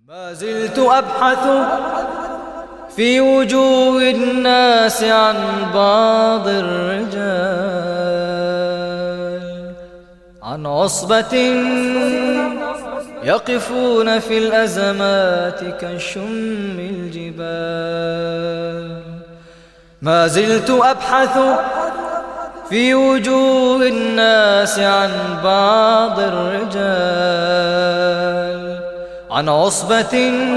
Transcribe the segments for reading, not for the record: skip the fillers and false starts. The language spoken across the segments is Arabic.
ما زلت أبحث في وجوه الناس عن بعض الرجال، عن عصبة يقفون في الأزمات كشم الجبال. ما زلت أبحث في وجوه الناس عن بعض الرجال، عن عصبة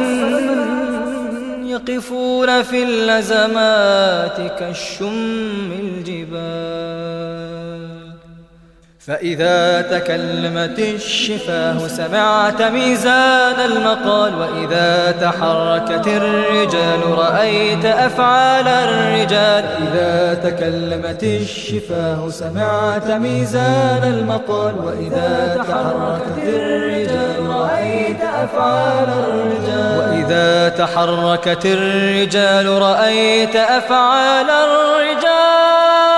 يقفون في الأزمات كالشم الجبال. فإذا تكلمت الشفاه سمعت ميزان المقال، وإذا تحركت الرجال رأيت أفعال الرجال. إذا تكلمت الشفاه سمعت ميزان المقال، وإذا تحركت الرجال رأيت أفعال الرجال. وإذا تحركت الرجال رأيت أفعال الرجال.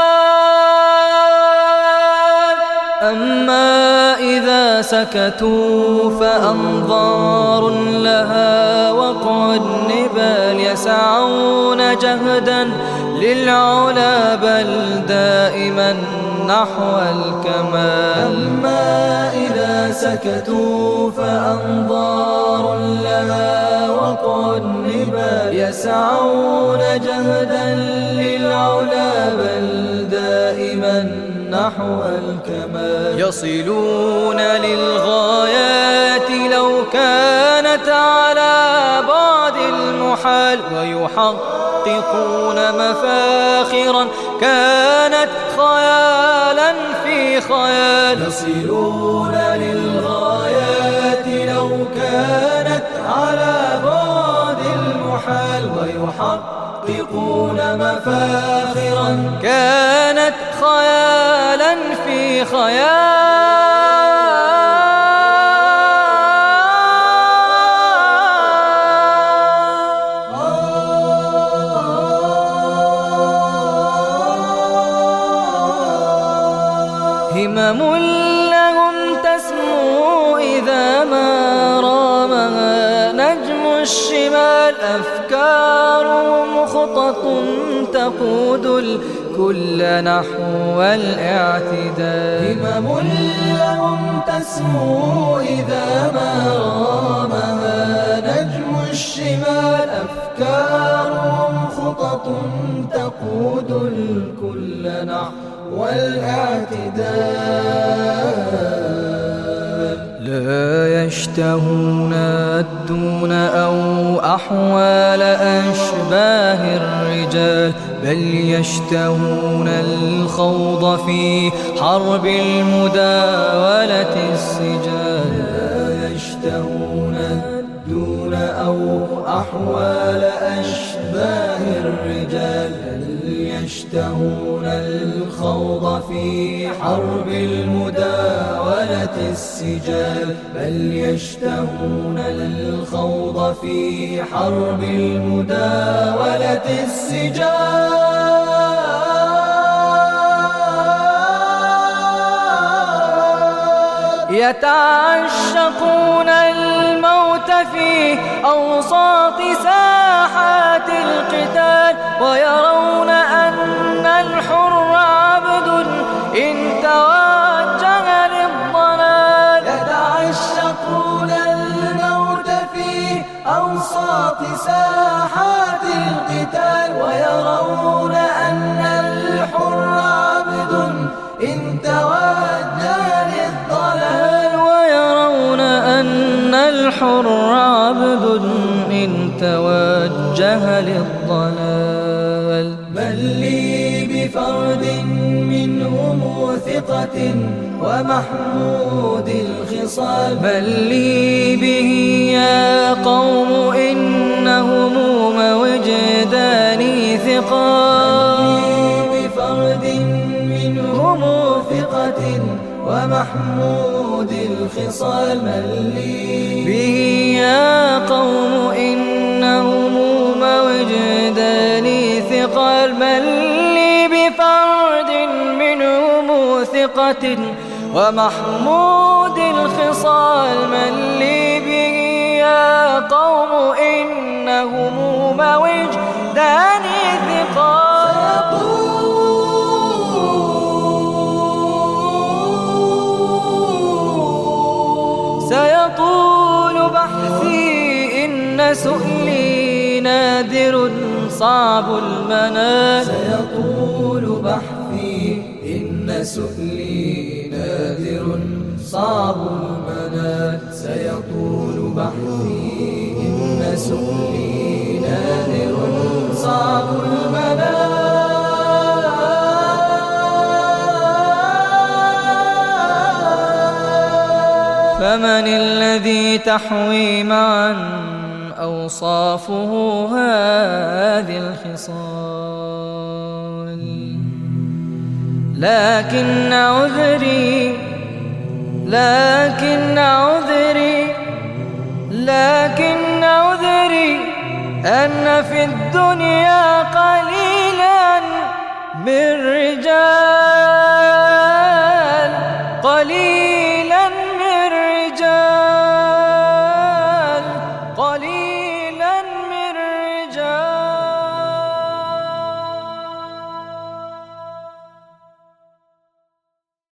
أما إذا سكتوا فأنظار لها وقع النبال، يسعون جهدا للعلا بل دائما نحو الكمال. أما إذا سكتوا فأنظار لها وقع النبال، يسعون جهدا للعلا بل دائما نحو الكمال. يصلون للغايات لو كانت على بعد المحال، ويحققون مفاخرا كانت خيالا في خيال. يصلون للغايات لو كانت على بعد المحال، ويحققون مفاخرا كانت خيالا في خيال. همم لهم تسمو إذا ما رامها نجم الشمال، أفكارهم خطط تقود الكل نحو الاعتدال. همم لهم تسمو إذا ما رامها نجم الشمال، أفكارهم خطط تقود الكل نحو الاعتدال. لا يشتهون الدون أو أحوال أشباه الرجال، بل يشتهون الخوض في حرب المداولة السجال. لا يشتهون الدون أو أحوال أشباه الرجال، بل يشتهون الخوض في حرب المداولة السجال. بل يشتهون الخوض في حرب المداولة السجال. يتعشقون الموت في أوساط ساحات القتال، ويرون أن الحر عبد إن توجه للضلال. يتعشقون الموت في أوساط ساحات القتال، ويرون أن الحر عبد إن توجه للضلال. ويرون أن الحر عبد إن توجه للضلال. من لي بفرد منهم ثقة ومحمود الخصال، من لي به يا قوم إنهم وجداني ثقال. من لي بفرد منهم ثقة ومحمود الخصال، من لي به يا قوم إنهم وجداني ثقال. من لي بفرد منهم ثقة ومحمود الخصال، من لي به يا قوم هموم وجداني ثقال. سيطول بحثي إن سؤلي نادر صعب المنال. سيطول بحثي إن سؤلي نادر صعب المنال. سيطول بحثي إن سؤلي نادر صعب المنال. فمن الذي تحوي معا أوصافه هذه الخصال؟ لكن عذري أن في الدنيا قليلا من رجال، قليلا من رجال، قليلا من رجال.